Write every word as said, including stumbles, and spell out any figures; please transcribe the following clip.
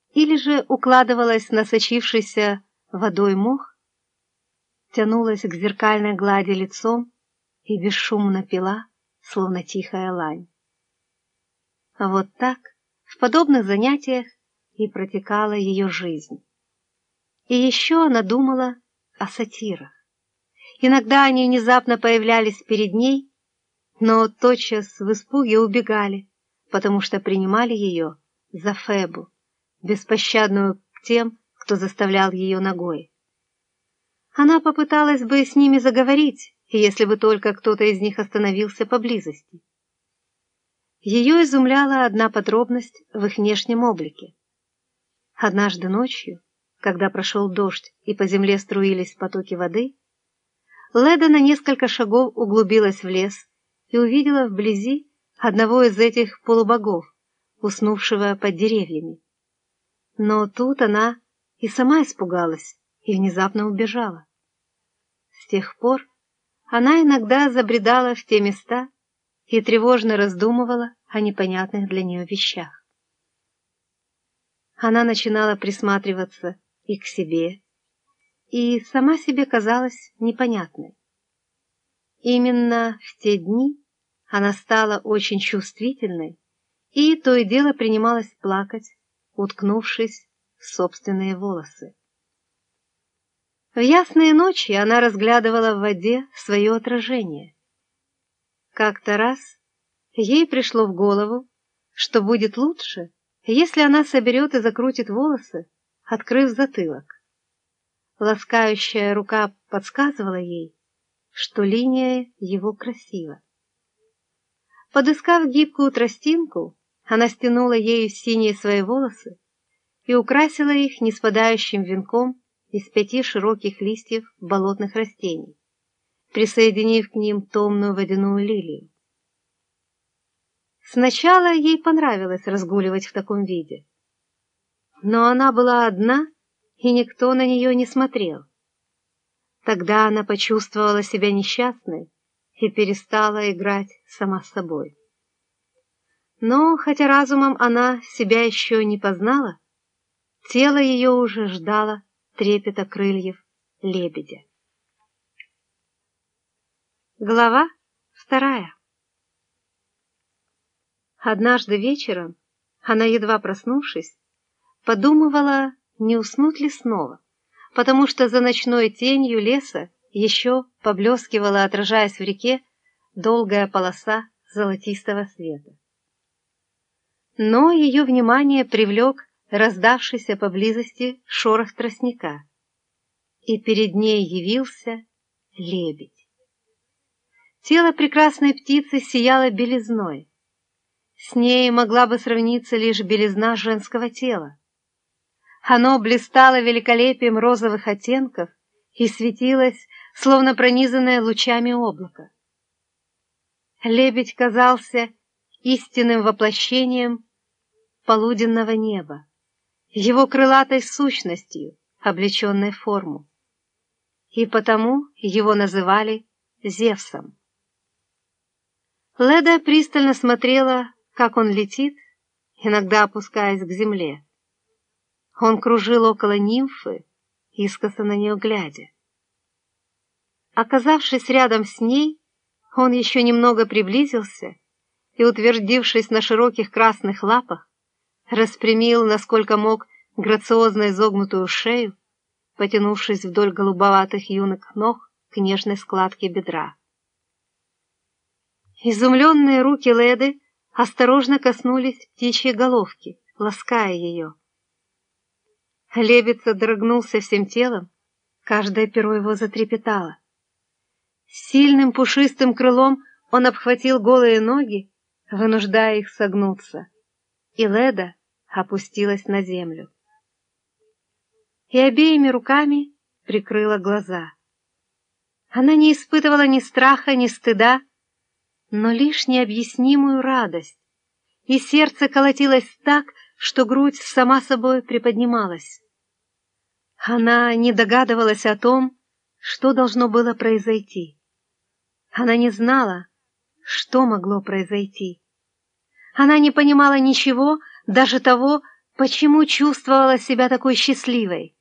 или же укладывалась на сочившийся водой мох, тянулась к зеркальной глади лицом и бесшумно пила, словно тихая лань. А вот так, в подобных занятиях, и протекала ее жизнь. И еще она думала о сатирах. Иногда они внезапно появлялись перед ней, но тотчас в испуге убегали, потому что принимали ее за Фебу, беспощадную к тем, кто заставлял ее ногой. Она попыталась бы с ними заговорить, если бы только кто-то из них остановился поблизости. Ее изумляла одна подробность в их внешнем облике. Однажды ночью, когда прошел дождь и по земле струились потоки воды, Леда на несколько шагов углубилась в лес и увидела вблизи одного из этих полубогов, уснувшего под деревьями. Но тут она и сама испугалась и внезапно убежала. С тех пор она иногда забредала в те места и тревожно раздумывала о непонятных для нее вещах. Она начинала присматриваться и к себе, и сама себе казалась непонятной. Именно в те дни она стала очень чувствительной и то и дело принималась плакать, уткнувшись в собственные волосы. В ясные ночи она разглядывала в воде свое отражение. Как-то раз ей пришло в голову, что будет лучше, если она соберет и закрутит волосы, открыв затылок. Ласкающая рука подсказывала ей, что линия его красива. Подыскав гибкую тростинку, она стянула ею синие свои волосы и украсила их неспадающим венком из пяти широких листьев болотных растений, присоединив к ним томную водяную лилию. Сначала ей понравилось разгуливать в таком виде, но она была одна, и никто на нее не смотрел. Тогда она почувствовала себя несчастной и перестала играть сама с собой. Но, хотя разумом она себя еще не познала, тело ее уже ждало трепета крыльев лебедя. Глава вторая. Однажды вечером она, едва проснувшись, подумывала, не уснуть ли снова, потому что за ночной тенью леса еще поблескивала, отражаясь в реке, долгая полоса золотистого света. Но ее внимание привлек раздавшийся поблизости шорох тростника, и перед ней явился лебедь. Тело прекрасной птицы сияло белизной. С ней могла бы сравниться лишь белизна женского тела. Оно блистало великолепием розовых оттенков и светилось, словно пронизанное лучами облака. Лебедь казался истинным воплощением полуденного неба, его крылатой сущностью, облеченной в форму. И потому его называли Зевсом. Леда пристально смотрела, как он летит, иногда опускаясь к земле. Он кружил около нимфы, искоса на нее глядя. Оказавшись рядом с ней, он еще немного приблизился и, утвердившись на широких красных лапах, распрямил, насколько мог, грациозно изогнутую шею, потянувшись вдоль голубоватых юных ног к нежной складке бедра. Изумленные руки Леды осторожно коснулись птичьей головки, лаская ее. Лебедь содрогнулся всем телом, каждое перо его затрепетало. Сильным пушистым крылом он обхватил голые ноги, вынуждая их согнуться, и Леда опустилась на землю. И обеими руками прикрыла глаза. Она не испытывала ни страха, ни стыда, но лишь необъяснимую радость, и сердце колотилось так, что грудь сама собой приподнималась. Она не догадывалась о том, что должно было произойти. Она не знала, что могло произойти. Она не понимала ничего, даже того, Почему чувствовала себя такой счастливой?